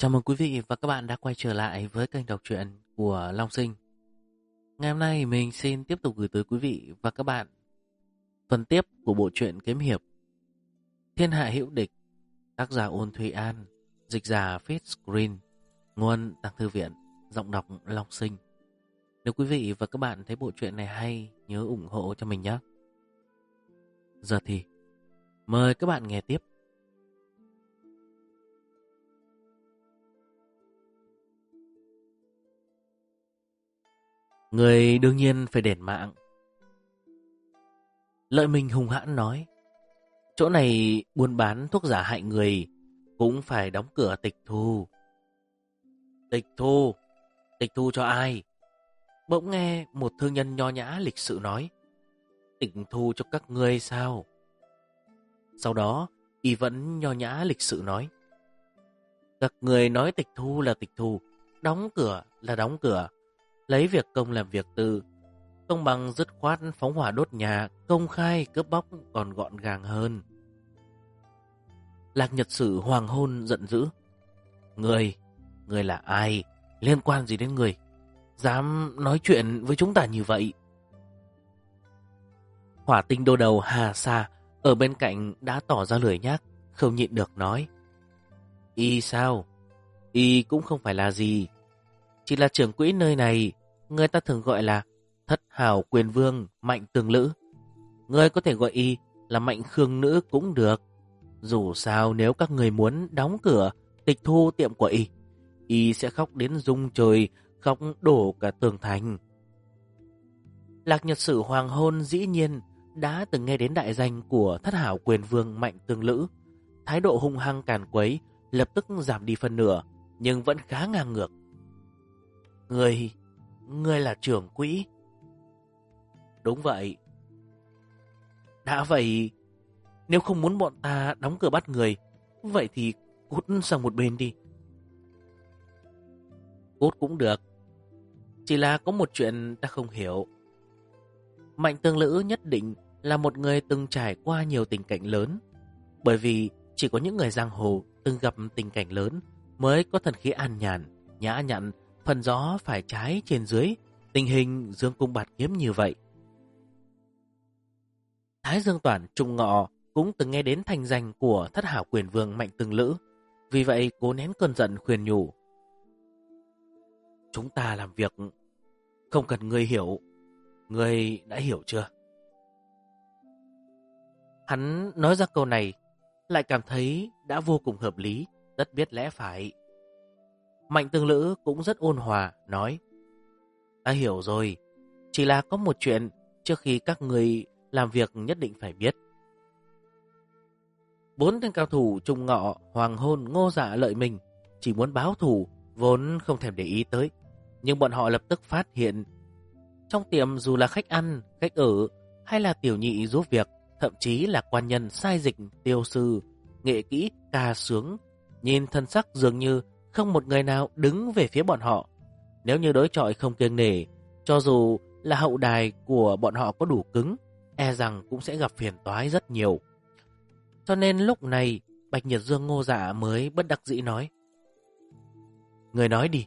Chào mừng quý vị và các bạn đã quay trở lại với kênh đọc truyện của Long Sinh. Ngày hôm nay mình xin tiếp tục gửi tới quý vị và các bạn phần tiếp của bộ truyện kiếm hiệp Thiên Hạ Hữu Địch, tác giả Ôn Thùy An, dịch giả Fit Screen, nguồn Tàng Thư Viện, giọng đọc Long Sinh. Nếu quý vị và các bạn thấy bộ truyện này hay, nhớ ủng hộ cho mình nhé. Giờ thì mời các bạn nghe tiếp. Người đương nhiên phải đền mạng. Lợi Minh hung hãn nói, chỗ này buôn bán thuốc giả hại người, cũng phải đóng cửa tịch thu. Tịch thu? Tịch thu cho ai? Bỗng nghe một thương nhân nho nhã lịch sự nói, tịch thu cho các ngươi sao? Sau đó y vẫn nho nhã lịch sự nói, các người nói tịch thu là tịch thu, đóng cửa là đóng cửa, lấy việc công làm việc tư, không bằng dứt khoát phóng hỏa đốt nhà, công khai cướp bóc còn gọn gàng hơn. Lạc Nhật Sử hoàng hôn giận dữ, Người là ai? Liên quan gì đến người? Dám nói chuyện với chúng ta như vậy? Hỏa Tinh đô đầu Hà Sa ở bên cạnh đã tỏ ra lười nhác, không nhịn được nói, y sao? Y cũng không phải là gì, chỉ là trưởng quỹ nơi này, người ta thường gọi là Thất Hào Quyền Vương Mạnh Tường Lữ. Người có thể gọi y là Mạnh Khương Nữ cũng được. Dù sao nếu các người muốn đóng cửa, tịch thu tiệm của y sẽ khóc đến rung trời, khóc đổ cả tường thành. Lạc Nhật Sử hoàng hôn dĩ nhiên đã từng nghe đến đại danh của Thất Hảo Quyền Vương Mạnh Tường Lữ. Thái độ hung hăng càn quấy lập tức giảm đi phần nửa, nhưng vẫn khá ngang ngược. Ngươi là trưởng quỹ? Đúng vậy. Đã vậy, nếu không muốn bọn ta đóng cửa bắt người, vậy thì cút sang một bên đi. Cút cũng được, chỉ là có một chuyện ta không hiểu. Mạnh Tương Lữ nhất định là một người từng trải qua nhiều tình cảnh lớn, bởi vì chỉ có những người giang hồ từng gặp tình cảnh lớn mới có thần khí an nhàn, nhã nhặn, phần gió phải trái trên dưới, tình hình dương cung bạt kiếm như vậy. Thái Dương Toản Trung Ngọ cũng từng nghe đến thành danh của Thất Hảo Quyền Vương Mạnh Tương Lữ, vì vậy cố nén cơn giận khuyên nhủ, chúng ta làm việc không cần ngươi hiểu, ngươi đã hiểu chưa? Hắn nói ra câu này lại cảm thấy đã vô cùng hợp lý, rất biết lẽ phải. Mạnh Tương Lữ cũng rất ôn hòa nói, ta hiểu rồi, chỉ là có một chuyện trước khi các người làm việc nhất định phải biết. Bốn tên cao thủ Trung Ngọ, Hoàng Hôn, Ngô Dạ, Lợi Minh chỉ muốn báo thù, vốn không thèm để ý tới, nhưng bọn họ lập tức phát hiện trong tiệm dù là khách ăn, khách ở hay là tiểu nhị giúp việc, thậm chí là quan nhân sai dịch, tiêu sư, nghệ kỹ, ca sướng, nhìn thân sắc dường như không một người nào đứng về phía bọn họ. Nếu như đối chọi không kiêng nể, cho dù là hậu đài của bọn họ có đủ cứng, e rằng cũng sẽ gặp phiền toái rất nhiều. Cho nên lúc này Bạch Nhật Dương Ngô Dạ mới bất đắc dĩ nói, người nói đi.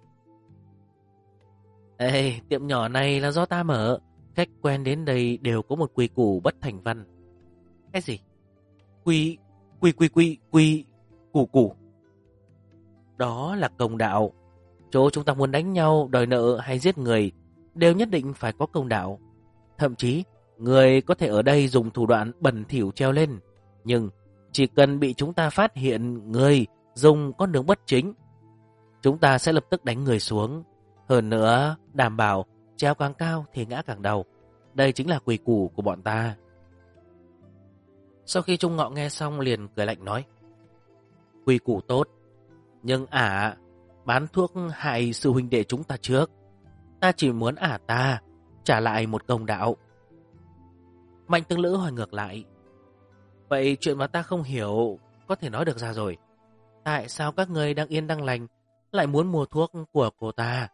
Ê, tiệm nhỏ này là do ta mở, khách quen đến đây đều có một quy củ bất thành văn. Cái gì? Quy củ. Đó là công đạo. Chỗ chúng ta muốn đánh nhau, đòi nợ hay giết người đều nhất định phải có công đạo. Thậm chí người có thể ở đây dùng thủ đoạn bẩn thỉu treo lên, nhưng chỉ cần bị chúng ta phát hiện người dùng con đường bất chính, chúng ta sẽ lập tức đánh người xuống. Hơn nữa đảm bảo treo càng cao thì ngã càng đau. Đây chính là quy củ của bọn ta. Sau khi Trung Ngọ nghe xong liền cười lạnh nói, quy củ tốt, nhưng bán thuốc hại sư huynh đệ chúng ta trước. Ta chỉ muốn ta trả lại một công đạo. Mạnh Tương Lữ hỏi ngược lại, vậy chuyện mà ta không hiểu có thể nói được ra rồi. Tại sao các người đang yên đang lành lại muốn mua thuốc của cô ta?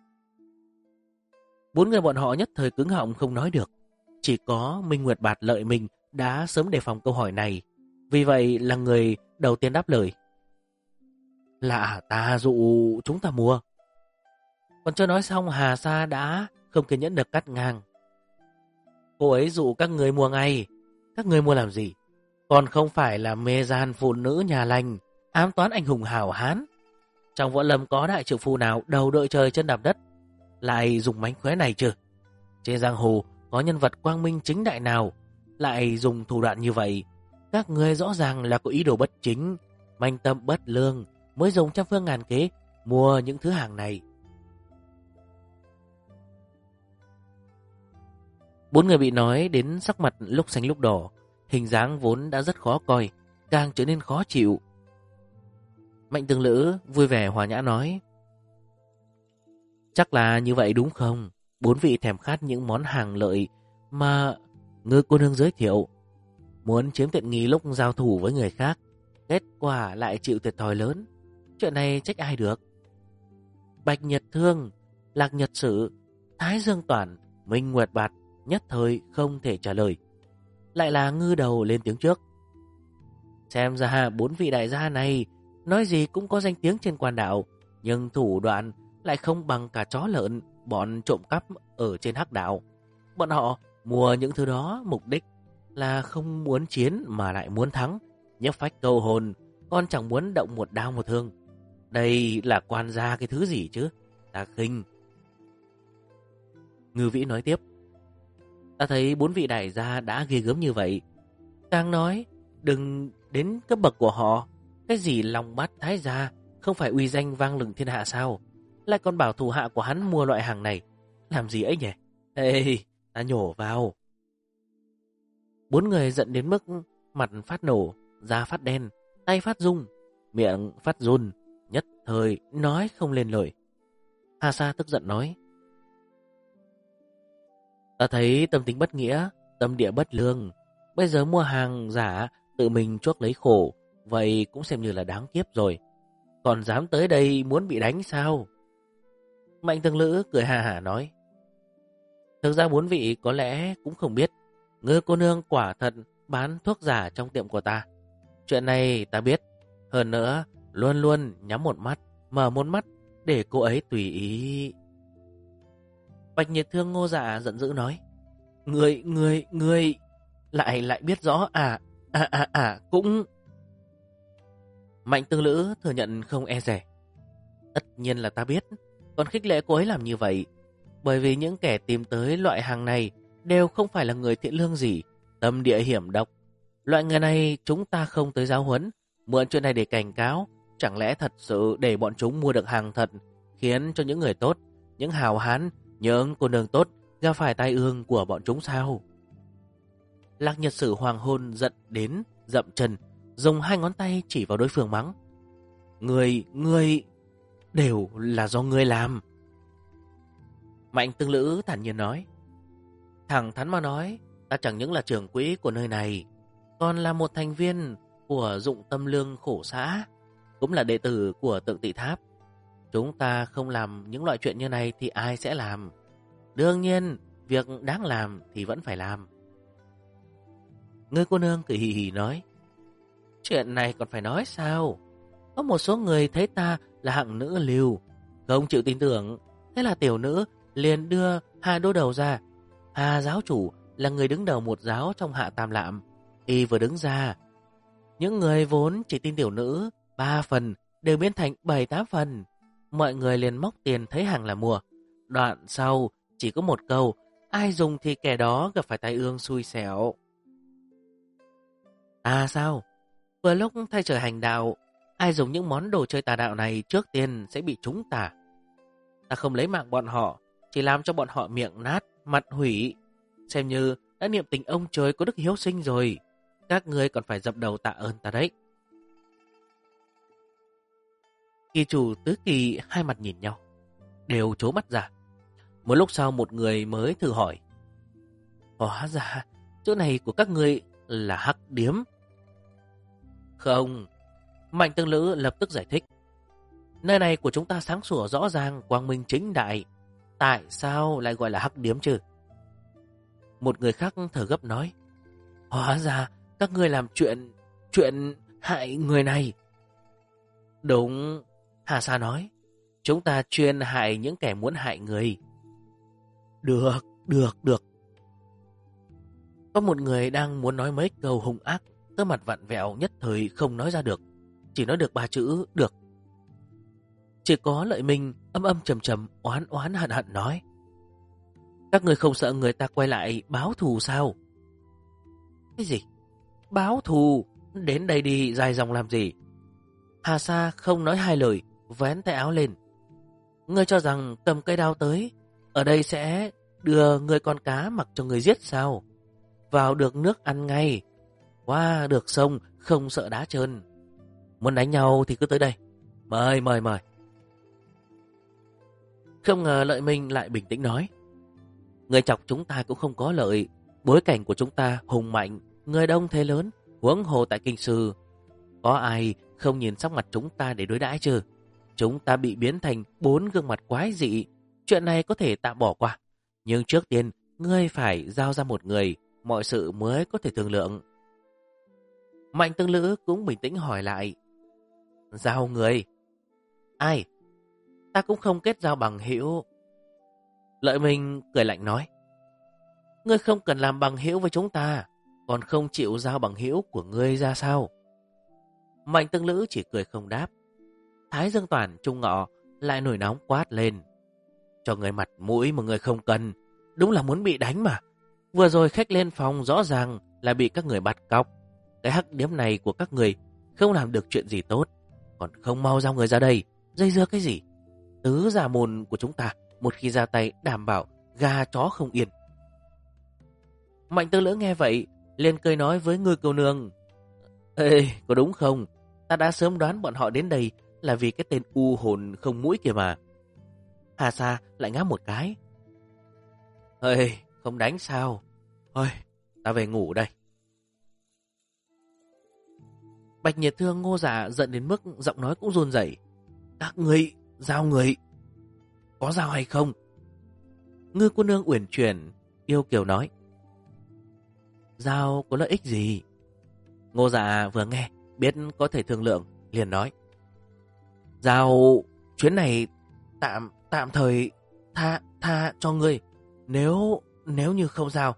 Bốn người bọn họ nhất thời cứng họng không nói được. Chỉ có Minh Nguyệt Bạt Lợi Minh đã sớm đề phòng câu hỏi này, vì vậy là người đầu tiên đáp lời. là ta dụ chúng ta mua. Còn chưa nói xong, Hà Sa đã không kiên nhẫn được cắt ngang. Cô ấy dụ các người mua ngay. Các người mua làm gì? Còn không phải là mê gian phụ nữ nhà lành, ám toán anh hùng hào hán. Trong võ lâm có đại trượng phu nào đầu đội trời chân đạp đất lại dùng mánh khóe này chứ? Trên giang hồ có nhân vật quang minh chính đại nào lại dùng thủ đoạn như vậy? Các người rõ ràng là có ý đồ bất chính, manh tâm bất lương, mới dùng trăm phương ngàn kế mua những thứ hàng này. Bốn người bị nói đến sắc mặt lúc xanh lúc đỏ, hình dáng vốn đã rất khó coi, càng trở nên khó chịu. Mạnh Tương Lữ vui vẻ hòa nhã nói: chắc là như vậy đúng không? Bốn vị thèm khát những món hàng lợi mà Ngư cô nương giới thiệu, muốn chiếm tiện nghi lúc giao thủ với người khác, kết quả lại chịu thiệt thòi lớn. Chuyện này trách ai được? Bạch Nhật Thương, Lạc Nhật Sử, Thái Dương Toản, Minh Nguyệt Bạt nhất thời không thể trả lời. Lại là Ngư đầu lên tiếng trước: xem ra bốn vị đại gia này nói gì cũng có danh tiếng trên quan đạo, nhưng thủ đoạn lại không bằng cả chó lợn bọn trộm cắp ở trên hắc đạo. Bọn họ mua những thứ đó mục đích là không muốn chiến mà lại muốn thắng, nhấp phách câu hồn, còn chẳng muốn động một đao một thương. Đây là quan gia cái thứ gì chứ? Ta khinh. Ngư Vĩ nói tiếp: ta thấy bốn vị đại gia đã ghê gớm như vậy, càng nói đừng đến cấp bậc của họ. Cái gì lòng bát thái gia không phải uy danh vang lừng thiên hạ sao? Lại còn bảo thủ hạ của hắn mua loại hàng này, làm gì ấy nhỉ? Ê, ta nhổ vào. Bốn người giận đến mức mặt phát nổ, da phát đen, tay phát rung, miệng phát run, nhất thời nói không lên lời. Hà Sa tức giận nói: ta thấy tâm tính bất nghĩa, tâm địa bất lương. Bây giờ mua hàng giả tự mình chuốc lấy khổ, vậy cũng xem như là đáng kiếp rồi. Còn dám tới đây muốn bị đánh sao? Mạnh Tương Lữ cười hà hả nói: thực ra bốn vị có lẽ cũng không biết, Ngư cô nương quả thật bán thuốc giả trong tiệm của ta. Chuyện này ta biết. Hơn nữa, luôn luôn nhắm một mắt, mở một mắt để cô ấy tùy ý. Bạch Nhiệt Thương Ngô Dạ giận dữ nói: Người lại biết rõ cũng. Mạnh Tương Lữ thừa nhận không e dè: tất nhiên là ta biết, còn khích lệ cô ấy làm như vậy bởi vì những kẻ tìm tới loại hàng này đều không phải là người thiện lương gì, tâm địa hiểm độc. Loại người này chúng ta không tới giáo huấn, mượn chuyện này để cảnh cáo. Chẳng lẽ thật sự để bọn chúng mua được hàng thật, khiến cho những người tốt, những hào hán, những cô nương tốt gặp phải tai ương của bọn chúng sao? Lạc Nhật Sử hoàng hôn giận đến dậm chân, dùng hai ngón tay chỉ vào đối phương mắng: Ngươi đều là do ngươi làm. Mạnh Tương Lữ thản nhiên nói: thẳng thắn mà nói, ta chẳng những là trưởng quỹ của nơi này, còn là một thành viên của Dụng Tâm Lương Khổ Xã, cũng là đệ tử của Tượng Tị Tháp. Chúng ta không làm những loại chuyện như này thì ai sẽ làm? Đương nhiên, việc đáng làm thì vẫn phải làm. Người cô nương cười hì hì nói: chuyện này còn phải nói sao? Có một số người thấy ta là hạng nữ lưu, không chịu tin tưởng. Thế là tiểu nữ liền đưa Hà Đô Đầu ra. Hà giáo chủ là người đứng đầu một giáo trong Hạ Tam Lạm. Y vừa đứng ra, những người vốn chỉ tin tiểu nữ 3 phần đều biến thành 7-8 phần. Mọi người liền móc tiền thấy hàng là mua. Đoạn sau chỉ có một câu: ai dùng thì kẻ đó gặp phải tai ương xui xẻo. À sao? Vừa lúc thay trời hành đạo, ai dùng những món đồ chơi tà đạo này trước tiên sẽ bị trúng tà. Ta không lấy mạng bọn họ, chỉ làm cho bọn họ miệng nát, mặt hủy, xem như đã niệm tình ông trời có đức hiếu sinh rồi. Các ngươi còn phải dập đầu tạ ơn ta đấy. Kỳ chủ tứ kỳ hai mặt nhìn nhau, đều trố mắt ra. Một lúc sau một người mới thử hỏi: hóa ra chỗ này của các ngươi là hắc điếm? Không. Mạnh Tương Lữ lập tức giải thích: nơi này của chúng ta sáng sủa rõ ràng, quang minh chính đại, tại sao lại gọi là hắc điếm chứ? Một người khác thở gấp nói: hóa ra các ngươi làm chuyện hại người này. Đúng, Hà Sa nói, chúng ta chuyên hại những kẻ muốn hại người. Được. Có một người đang muốn nói mấy câu hung ác, cơ mặt vặn vẹo nhất thời không nói ra được, chỉ nói được 3 chữ được. Chỉ có Lợi Minh âm âm trầm trầm oán oán hận hận nói, các người không sợ người ta quay lại báo thù sao? Cái gì? Báo thù? Đến đây đi dài dòng làm gì? Hà Sa không nói hai lời, vén tay áo lên. Ngươi cho rằng cầm cây đao tới, ở đây sẽ đưa người con cá mặc cho người giết sao? Vào được nước ăn ngay, qua được sông không sợ đá trơn. Muốn đánh nhau thì cứ tới đây. Mời. Không ngờ Lợi Minh lại bình tĩnh nói, người chọc chúng ta cũng không có lợi. Bối cảnh của chúng ta hùng mạnh, người đông thế lớn, huống hồ tại kinh sư. Có ai không nhìn sắc mặt chúng ta để đối đãi chứ? Chúng ta bị biến thành 4 gương mặt quái dị. Chuyện này có thể tạm bỏ qua. Nhưng trước tiên, ngươi phải giao ra một người, mọi sự mới có thể thương lượng. Mạnh Tương Lữ cũng bình tĩnh hỏi lại, giao người? Ai? Ta cũng không kết giao bằng hữu. Lợi Minh cười lạnh nói, ngươi không cần làm bằng hữu với chúng ta, còn không chịu giao bằng hữu của ngươi ra sao? Mạnh Tương Lữ chỉ cười không đáp. Thái Dương Toàn Trung Ngọ lại nổi nóng quát lên, cho người mặt mũi mà người không cần, đúng là muốn bị đánh mà. Vừa rồi khách lên phòng rõ ràng là bị các người bắt cóc. Cái hắc điếm này của các người không làm được chuyện gì tốt, còn không mau giao người ra đây, dây dưa cái gì? Tứ giả môn của chúng ta một khi ra tay đảm bảo gà chó không yên. Mạnh Tương Lữ nghe vậy liền cười nói với Ngư Cô Nương, ê, có đúng không? Ta đã sớm đoán bọn họ đến đây là vì cái tên u hồn không mũi kìa mà. Hà Sa lại ngáp một cái. Ê, không đánh sao? Ôi, ta về ngủ đây. Bạch Nhiệt Thương Ngô Dạ giận đến mức giọng nói cũng run rẩy. Các ngươi giao người, có giao hay không? Ngư Cô Nương uyển chuyển yêu kiều nói, giao có lợi ích gì? Ngô Dạ vừa nghe biết có thể thương lượng, liền nói, giao chuyến này tạm thời tha cho ngươi, nếu như không giao.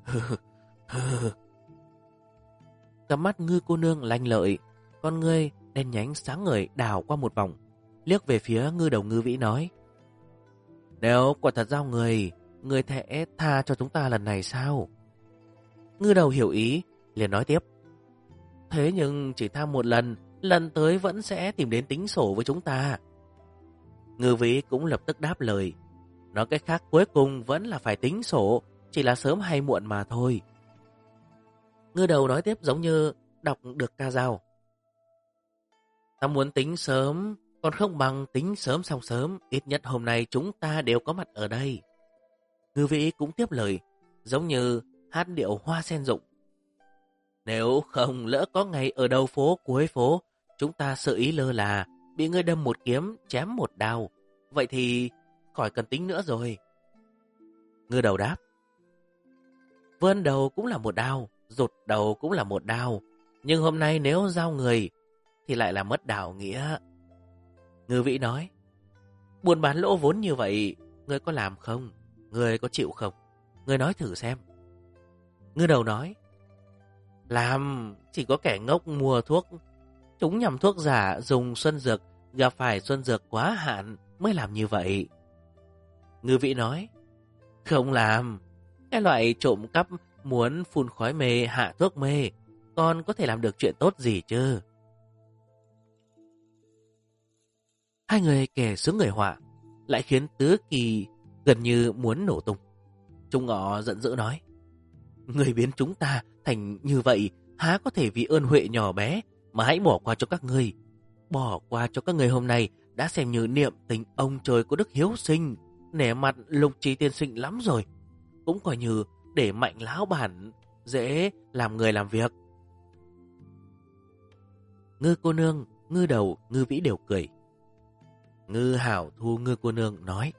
Cặp mắt Ngư Cô Nương lanh lợi, con ngươi đen nhánh sáng ngời đảo qua một vòng, liếc về phía Ngư Đầu Ngư Vĩ nói, nếu quả thật giao người sẽ tha cho chúng ta lần này sao? Ngư Đầu hiểu ý, liền nói tiếp, thế nhưng chỉ tha một lần, lần tới vẫn sẽ tìm đến tính sổ với chúng ta. Ngư Vĩ cũng lập tức đáp lời, nói cách khác cuối cùng vẫn là phải tính sổ, chỉ là sớm hay muộn mà thôi. Ngư Đầu nói tiếp giống như đọc được ca dao, ta muốn tính sớm, còn không bằng tính sớm xong sớm, ít nhất hôm nay chúng ta đều có mặt ở đây. Ngư Vĩ cũng tiếp lời, giống như hát điệu hoa sen rụng, nếu không lỡ có ngày ở đầu phố cuối phố, chúng ta sợ ý lơ là bị ngươi đâm một kiếm, chém một đao, vậy thì khỏi cần tính nữa rồi. Ngư Đầu đáp, vươn đầu cũng là một đao, rụt đầu cũng là một đao, nhưng hôm nay nếu giao người thì lại là mất đạo nghĩa. Ngư Vĩ nói, buôn bán lỗ vốn như vậy, ngươi có làm không? Ngươi có chịu không? Ngươi nói thử xem. Ngư Đầu nói, làm, chỉ có kẻ ngốc mua thuốc, chúng nhầm thuốc giả dùng xuân dược, gặp phải xuân dược quá hạn mới làm như vậy. Ngư Vĩ nói, không làm, cái loại trộm cắp muốn phun khói mê hạ thuốc mê, còn có thể làm được chuyện tốt gì chứ? Hai người kẻ sướng người họa, lại khiến Tứ Kỳ gần như muốn nổ tung. Trung Ngọ giận dữ nói, người biến chúng ta thành như vậy, há có thể vì ơn huệ nhỏ bé mà hãy bỏ qua cho các ngươi. Bỏ qua cho các ngươi hôm nay đã xem như niệm tình ông trời có đức hiếu sinh, nể mặt Lục Trì tiên sinh lắm rồi. Cũng coi như để Mạnh lão bản dễ làm người làm việc. Ngư Cô Nương, Ngư Đầu, Ngư Vĩ đều cười. Ngư Hảo thu Ngư Cô Nương nói,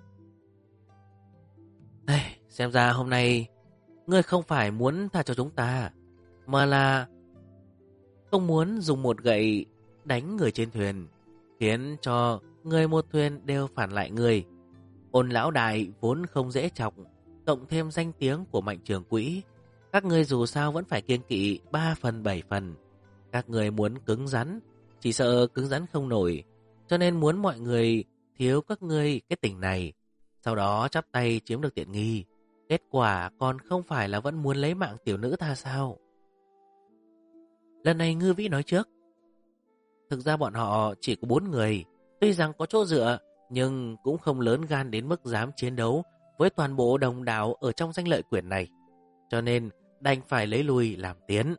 đây, xem ra hôm nay ngươi không phải muốn tha cho chúng ta, mà là không muốn dùng một gậy đánh người trên thuyền. khiến cho người một thuyền đều phản lại người. Ôn lão đại vốn không dễ chọc, cộng thêm danh tiếng của Mạnh trưởng quỹ, các người dù sao vẫn phải kiêng kỵ 3 phần 7 phần. Các người muốn cứng rắn, chỉ sợ cứng rắn không nổi, cho nên muốn mọi người thiếu các ngươi cái tình này, sau đó chắp tay chiếm được tiện nghi. Kết quả còn không phải là vẫn muốn lấy mạng tiểu nữ ta sao? Lần này Ngư Vĩ nói trước. Thực ra bọn họ chỉ có 4 người, tuy rằng có chỗ dựa, nhưng cũng không lớn gan đến mức dám chiến đấu với toàn bộ đồng đảo ở trong danh lợi quyển này. Cho nên đành phải lấy lui làm tiến.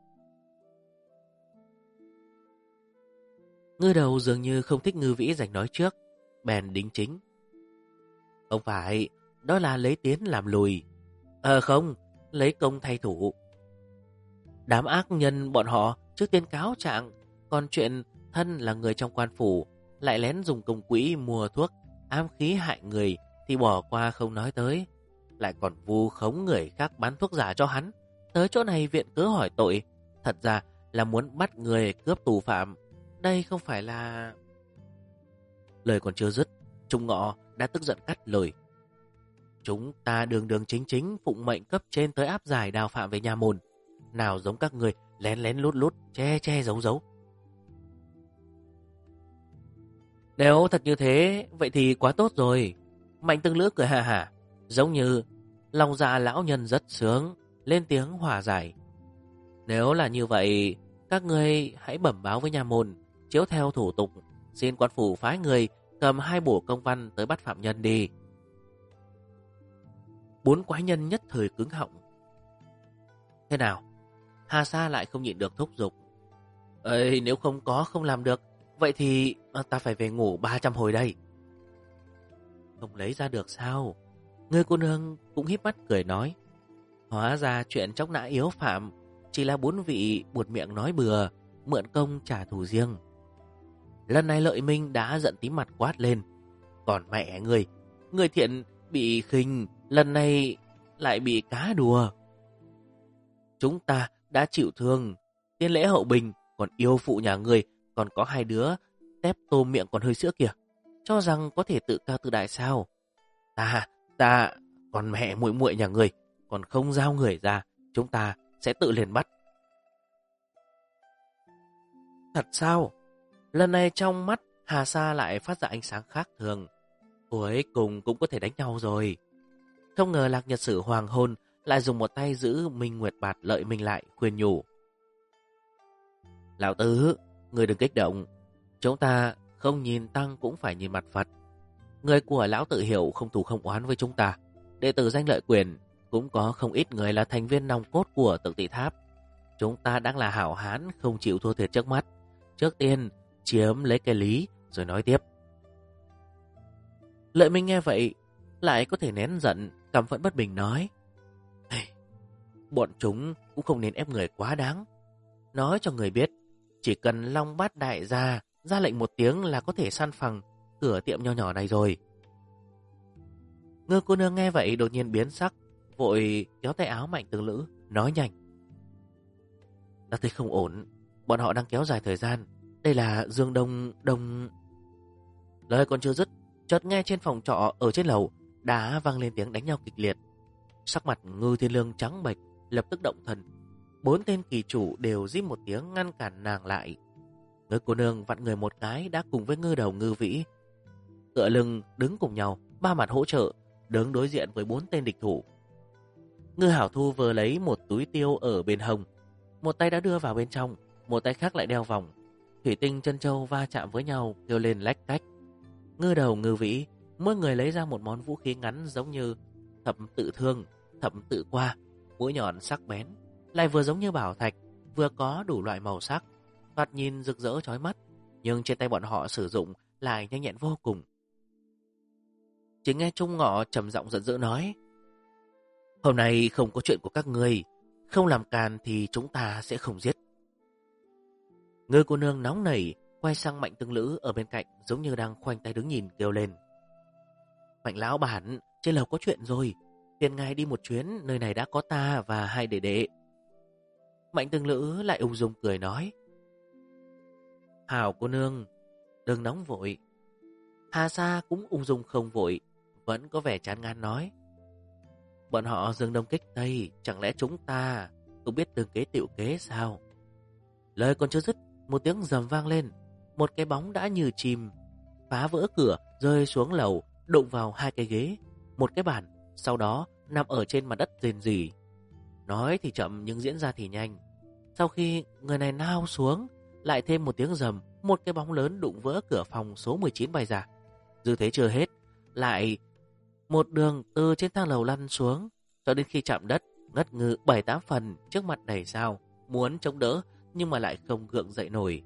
Ngư đầu dường như không thích Ngư Vĩ giành nói trước, bèn đính chính. Không phải, đó là lấy tiến làm lùi. Không, lấy công thay thủ. Đám ác nhân bọn họ trước tiên cáo trạng, còn chuyện thân là người trong quan phủ lại lén dùng công quỹ mua thuốc ám khí hại người thì bỏ qua không nói tới, lại còn vu khống người khác bán thuốc giả cho hắn. Tới chỗ này viện cớ hỏi tội, thật ra là muốn bắt người cướp tù phạm. Đây không phải là... Lời còn chưa dứt, Trung Ngọ đã tức giận cắt lời. Chúng ta đường đường chính chính phụng mệnh cấp trên tới áp giải Đào Phạm về nhà môn, nào giống các người lén lén lút lút, che che giấu giấu. Nếu thật như thế, vậy thì quá tốt rồi. Mạnh Tương Lữ cười hà hả, giống như lòng dạ lão nhân rất sướng, lên tiếng hòa giải. Nếu là như vậy, các ngươi hãy bẩm báo với nhà môn, chiếu theo thủ tục, xin quan phủ phái người cầm 2 bổ công văn tới bắt phạm nhân đi. 4 quái nhân nhất thời cứng họng. Thế nào? Hà Sa lại không nhịn được thúc giục. Nếu không làm được, vậy thì ta phải về ngủ 300 hồi đây. Không lấy ra được sao? Người cô nương cũng híp mắt cười nói. Hóa ra chuyện chóc nã yếu phạm chỉ là 4 vị buột miệng nói bừa, mượn công trả thù riêng. Lần này Lợi Minh đã giận tím mặt quát lên. Còn mẹ người thiện bị khinh, lần này lại bị cá đùa. Chúng ta đã chịu thương, tiên lễ hậu bình, còn yêu phụ nhà người, còn có 2 đứa tép tôm miệng còn hơi sữa kìa, cho rằng có thể tự cao tự đại sao? Ta, còn mẹ muội muội nhà người, còn không giao người ra, chúng ta sẽ tự liền bắt. Thật sao? Lần này trong mắt Hà Sa lại phát ra ánh sáng khác thường. Cuối cùng cũng có thể đánh nhau rồi. Không ngờ Lạc Nhật Sử hoàng hôn lại dùng một tay giữ Minh Nguyệt Bạt Lợi Minh lại, khuyên nhủ. Lão tứ, người đừng kích động. Chúng ta không nhìn tăng cũng phải nhìn mặt Phật. Người của lão tự hiểu không thù không oán với chúng ta. Đệ tử danh Lợi Quyền cũng có không ít người là thành viên nòng cốt của Tự Tị Tháp. Chúng ta đang là hảo hán, không chịu thua thiệt trước mắt. Trước tiên chiếm lấy cái lý rồi nói tiếp. Lợi Minh nghe vậy lại có thể nén giận, căm phẫn bất bình nói. Bọn chúng cũng không nên ép người quá đáng. Nói cho người biết, chỉ cần Long Bát Đại gia ra lệnh một tiếng là có thể săn phẳng cửa tiệm nho nhỏ này rồi. Ngư cô nương nghe vậy đột nhiên biến sắc, vội kéo tay áo Mạnh Tương Lữ, nói nhanh. Ta thấy không ổn, bọn họ đang kéo dài thời gian. Đây là Dương Đông... Lời còn chưa dứt, chợt nghe trên phòng trọ ở trên lầu đã vang lên tiếng đánh nhau kịch liệt. Sắc mặt Ngư Thiên Lương trắng bệch, lập tức động thần. 4 tên kỳ chủ đều rít một tiếng ngăn cản nàng lại. Ngư cô nương vặn người một cái đã cùng với Ngư đầu Ngư Vĩ tựa lưng đứng cùng nhau, ba mặt hỗ trợ, đứng đối diện với 4 tên địch thủ. Ngư Hảo Thu vừa lấy một túi tiêu ở bên hông, một tay đã đưa vào bên trong, một tay khác lại đeo vòng. Thủy tinh chân châu va chạm với nhau kêu lên lách tách. Ngư đầu Ngư Vĩ mỗi người lấy ra một món vũ khí ngắn giống như thập tự thương, thập tự qua, mũi nhọn sắc bén, lại vừa giống như bảo thạch, vừa có đủ loại màu sắc, thoạt nhìn rực rỡ chói mắt, nhưng trên tay bọn họ sử dụng lại nhanh nhẹn vô cùng. Chỉ nghe Trung Ngọ trầm giọng giận dữ nói. Hôm nay không có chuyện của các ngươi, không làm càn thì chúng ta sẽ không giết. Ngư cô nương nóng nảy quay sang Mạnh Tương Lữ ở bên cạnh, giống như đang khoanh tay đứng nhìn, kêu lên. Mạnh lão bản, trên lầu có chuyện rồi, phiền ngài đi một chuyến, nơi này đã có ta và 2 đệ đệ. Mạnh Tương Lữ lại ung dung cười nói. Hảo cô nương, đừng nóng vội. Hà Sa cũng ung dung không vội, vẫn có vẻ chán ngán nói. Bọn họ dương đông kích tây, chẳng lẽ chúng ta không biết tương kế tựu kế sao? Lời còn chưa dứt, một tiếng rầm vang lên, một cái bóng đã như chim phá vỡ cửa rơi xuống lầu, đụng vào hai cái ghế, một cái bàn, sau đó nằm ở trên mặt đất rền rỉ. Nói thì chậm nhưng diễn ra thì nhanh. Sau khi người này nao xuống, lại thêm một tiếng rầm, một cái bóng lớn đụng vỡ cửa phòng số 19 bay ra. Dư thế chưa hết, lại một đường từ trên thang lầu lăn xuống, cho đến khi chạm đất, ngất ngư 7-8 phần, trước mặt đầy sao, muốn chống đỡ nhưng mà lại không gượng dậy nổi.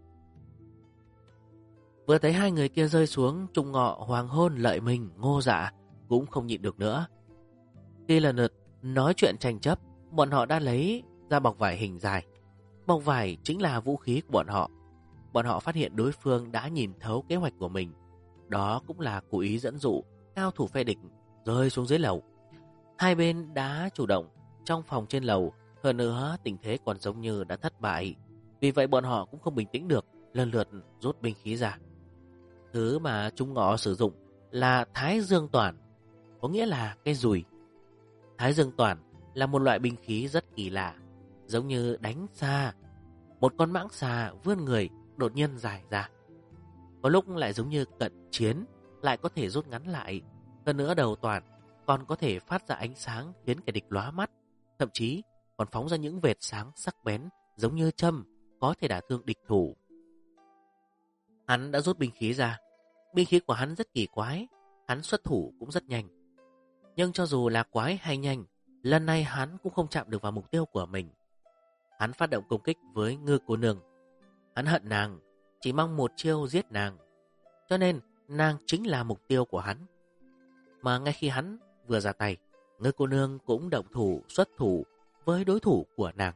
Vừa thấy hai người kia rơi xuống, Trung Ngọ, Hoàng Hôn, Lợi Minh, Ngô Dạ cũng không nhịn được nữa. Khi lần lượt nói chuyện tranh chấp, bọn họ đã lấy ra bọc vải hình dài. Bọc vải chính là vũ khí của bọn họ. Bọn họ phát hiện đối phương đã nhìn thấu kế hoạch của mình. Đó cũng là cố ý dẫn dụ cao thủ phe địch rơi xuống dưới lầu. Hai bên đã chủ động trong phòng trên lầu, hơn nữa tình thế còn giống như đã thất bại. Vì vậy bọn họ cũng không bình tĩnh được, lần lượt rút binh khí ra. Thứ mà Trung Ngọ sử dụng là Thái Dương Toản, có nghĩa là cái dùi. Thái Dương Toản là một loại binh khí rất kỳ lạ, giống như đánh xa. Một con mãng xà vươn người đột nhiên dài ra. Có lúc lại giống như cận chiến, lại có thể rút ngắn lại. Hơn nữa đầu Toản còn có thể phát ra ánh sáng khiến kẻ địch lóa mắt, thậm chí còn phóng ra những vệt sáng sắc bén giống như châm, có thể đả thương địch thủ. Hắn đã rút binh khí ra. Binh khí của hắn rất kỳ quái, hắn xuất thủ cũng rất nhanh. Nhưng cho dù là quái hay nhanh, lần này hắn cũng không chạm được vào mục tiêu của mình. Hắn phát động công kích với Ngư cô nương. Hắn hận nàng, chỉ mong một chiêu giết nàng, cho nên nàng chính là mục tiêu của hắn. Mà ngay khi hắn vừa ra tay, Ngư cô nương cũng động thủ xuất thủ với đối thủ của nàng.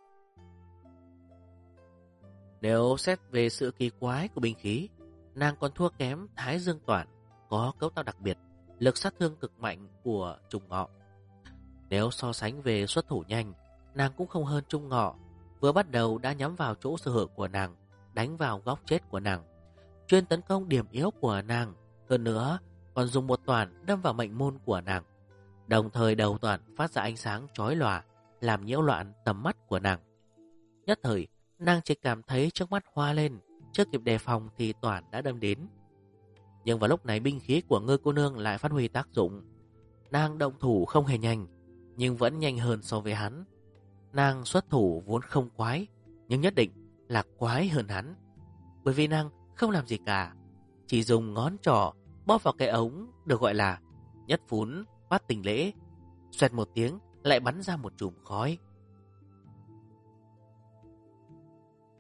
Nếu xét về sự kỳ quái của binh khí, nàng còn thua kém Thái Dương Toản, có cấu tạo đặc biệt, lực sát thương cực mạnh của Trung Ngọ. Nếu so sánh về xuất thủ nhanh, nàng cũng không hơn Trung Ngọ. Vừa bắt đầu đã nhắm vào chỗ sơ hở của nàng, đánh vào góc chết của nàng, chuyên tấn công điểm yếu của nàng. Hơn nữa còn dùng một toản đâm vào mệnh môn của nàng. Đồng thời đầu toản phát ra ánh sáng chói lòa, làm nhiễu loạn tầm mắt của nàng. Nhất thời nàng chỉ cảm thấy trước mắt hoa lên, chưa kịp đề phòng thì toản đã đâm đến. Nhưng vào lúc này binh khí của Ngư cô nương lại phát huy tác dụng. Nàng động thủ không hề nhanh, nhưng vẫn nhanh hơn so với hắn. Nàng xuất thủ vốn không quái, nhưng nhất định là quái hơn hắn. Bởi vì nàng không làm gì cả, chỉ dùng ngón trỏ bóp vào cái ống được gọi là nhất phún bát tình lễ. Xoẹt một tiếng lại bắn ra một chùm khói.